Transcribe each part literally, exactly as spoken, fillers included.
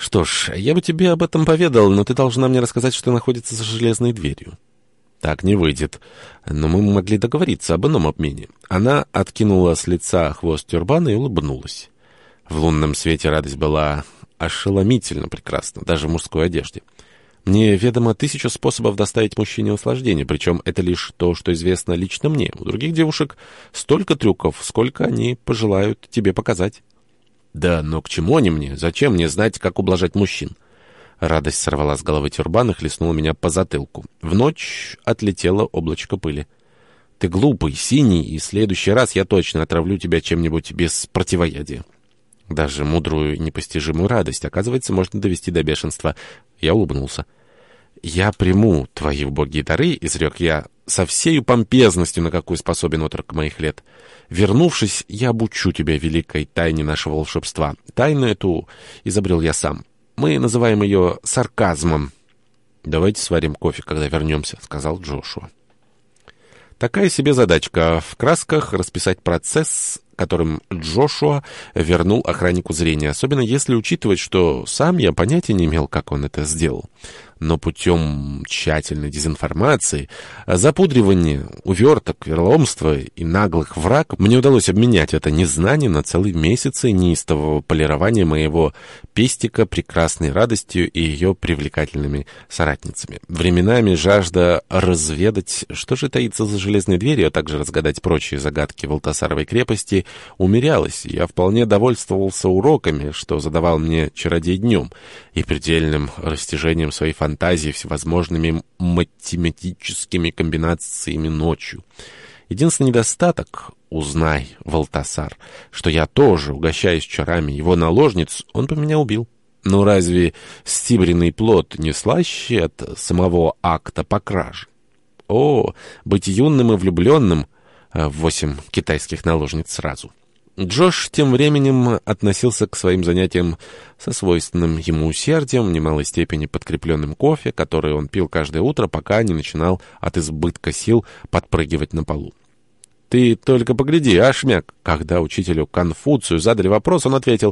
Что ж, я бы тебе об этом поведал, но ты должна мне рассказать, что находится за железной дверью. Так не выйдет. Но мы могли договориться об ином обмене. Она откинула с лица хвост тюрбана и улыбнулась. В лунном свете радость была ошеломительно прекрасна, даже в мужской одежде. Мне ведомо тысячу способов доставить мужчине наслаждение, причем это лишь то, что известно лично мне. У других девушек столько трюков, сколько они пожелают тебе показать. Да, но к чему они мне? Зачем мне знать, как ублажать мужчин? Радость сорвала с головы тюрбан и хлестнула меня по затылку. В ночь отлетело облачко пыли. Ты глупый, синий, и в следующий раз я точно отравлю тебя чем-нибудь без противоядия. Даже мудрую и непостижимую радость, оказывается, можно довести до бешенства. Я улыбнулся. «Я приму твои убогие дары», — изрек я, — «со всею помпезностью, на какую способен отрок моих лет. Вернувшись, я обучу тебя великой тайне нашего волшебства. Тайну эту изобрел я сам. Мы называем ее сарказмом». «Давайте сварим кофе, когда вернемся», — сказал Джошуа. Такая себе задачка — в красках расписать процесс, которым Джошуа вернул охраннику зрение, особенно если учитывать, что сам я понятия не имел, как он это сделал. Но путем тщательной дезинформации, запудривания, уверток, вероломства и наглых враг мне удалось обменять это незнание на целый месяц неистового полирования моего пестика прекрасной радостью и ее привлекательными соратницами. Временами жажда разведать, что же таится за железной дверью, а также разгадать прочие загадки Валтасаровой крепости, умерялась. Я вполне довольствовался уроками, что задавал мне чародей днем, и предельным растяжением своей фантазии всевозможными математическими комбинациями ночью. Единственный недостаток — узнай, Валтасар, что я тоже угощаюсь чарами его наложниц, он бы меня убил. Но разве стибренный плод не слаще от самого акта по краже? О, быть юным и влюбленным в восемь китайских наложниц сразу. Джош тем временем относился к своим занятиям со свойственным ему усердием, в немалой степени подкрепленным кофе, который он пил каждое утро, пока не начинал от избытка сил подпрыгивать на полу. «Ты только погляди, а, шмяк!» Когда учителю Конфуцию задали вопрос, он ответил: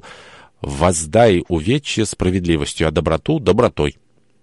«Воздай увечье справедливостью, а доброту — добротой».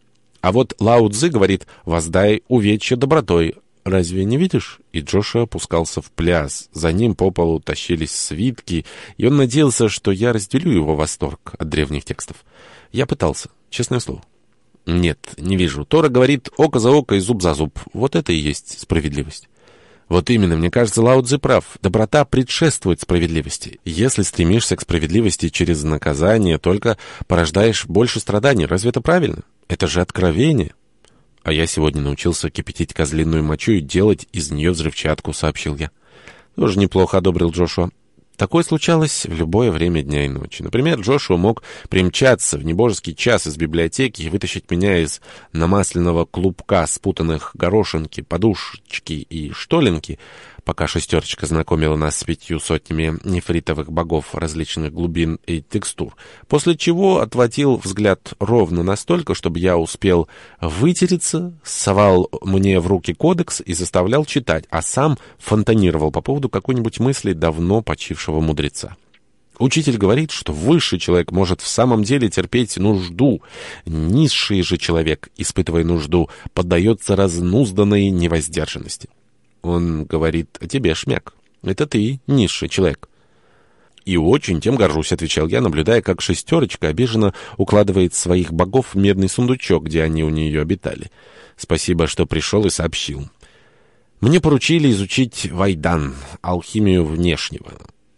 А вот Лао Цзы говорит: «Воздай увечье добротой». Разве не видишь?» И Джошуа опускался в пляс. За ним по полу тащились свитки, и он надеялся, что я разделю его восторг от древних текстов. Я пытался, честное слово. Нет, не вижу. Тора говорит: око за око и зуб за зуб. Вот это и есть справедливость. Вот именно, мне кажется, Лао Цзы прав. Доброта предшествует справедливости. Если стремишься к справедливости через наказание, только порождаешь больше страданий. Разве это правильно? Это же откровение. «А я сегодня научился кипятить козлиную мочу и делать из нее взрывчатку», — сообщил я. «Тоже неплохо», — одобрил Джошуа. Такое случалось в любое время дня и ночи. Например, Джошуа мог примчаться в небожеский час из библиотеки и вытащить меня из намасленного клубка спутанных горошинки, подушечки и штолинки, пока шестерочка знакомила нас с пятью сотнями нефритовых богов различных глубин и текстур, после чего отводил взгляд ровно настолько, чтобы я успел вытереться, совал мне в руки кодекс и заставлял читать, а сам фонтанировал по поводу какой-нибудь мысли давно почившего мудреца. Учитель говорит, что высший человек может в самом деле терпеть нужду. Низший же человек, испытывая нужду, поддается разнузданной невоздержанности. Он говорит о тебе, шмяк. Это ты, низший человек. И очень тем горжусь, — отвечал я, наблюдая, как шестерочка обиженно укладывает своих богов в медный сундучок, где они у нее обитали. Спасибо, что пришел и сообщил. Мне поручили изучить вайдан, алхимию внешнего.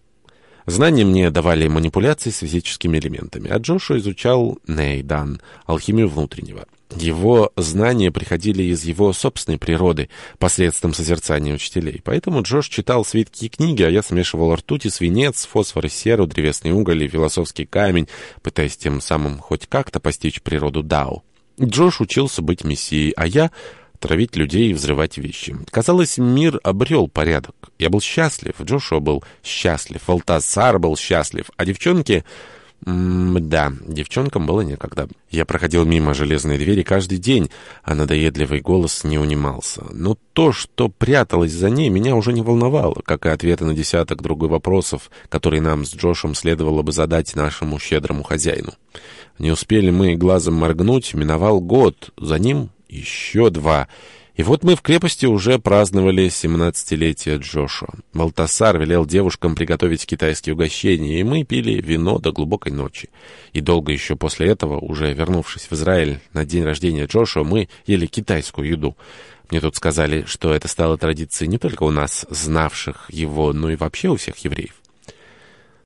Знания мне давали манипуляции с физическими элементами, а Джошуа изучал нейдан, алхимию внутреннего. Его знания приходили из его собственной природы посредством созерцания учителей. Поэтому Джош читал свитки и книги, а я смешивал ртуть и свинец, фосфор и серу, древесный уголь и философский камень, пытаясь тем самым хоть как-то постичь природу Дао. Джош учился быть мессией, а я — травить людей и взрывать вещи. Казалось, мир обрел порядок. Я был счастлив, Джошуа был счастлив, Валтасар был счастлив, а девчонки... М-да, девчонкам было некогда. Я проходил мимо железной двери каждый день, а надоедливый голос не унимался. Но то, что пряталось за ней, меня уже не волновало, как и ответы на десяток другой вопросов, которые нам с Джошем следовало бы задать нашему щедрому хозяину. Не успели мы глазом моргнуть, миновал год, за ним еще два. И вот мы в крепости уже праздновали семнадцатилетие Джошуа. Балтасар велел девушкам приготовить китайские угощения, и мы пили вино до глубокой ночи. И долго еще после этого, уже вернувшись в Израиль на день рождения Джошуа, мы ели китайскую еду. Мне тут сказали, что это стало традицией не только у нас, знавших его, но и вообще у всех евреев.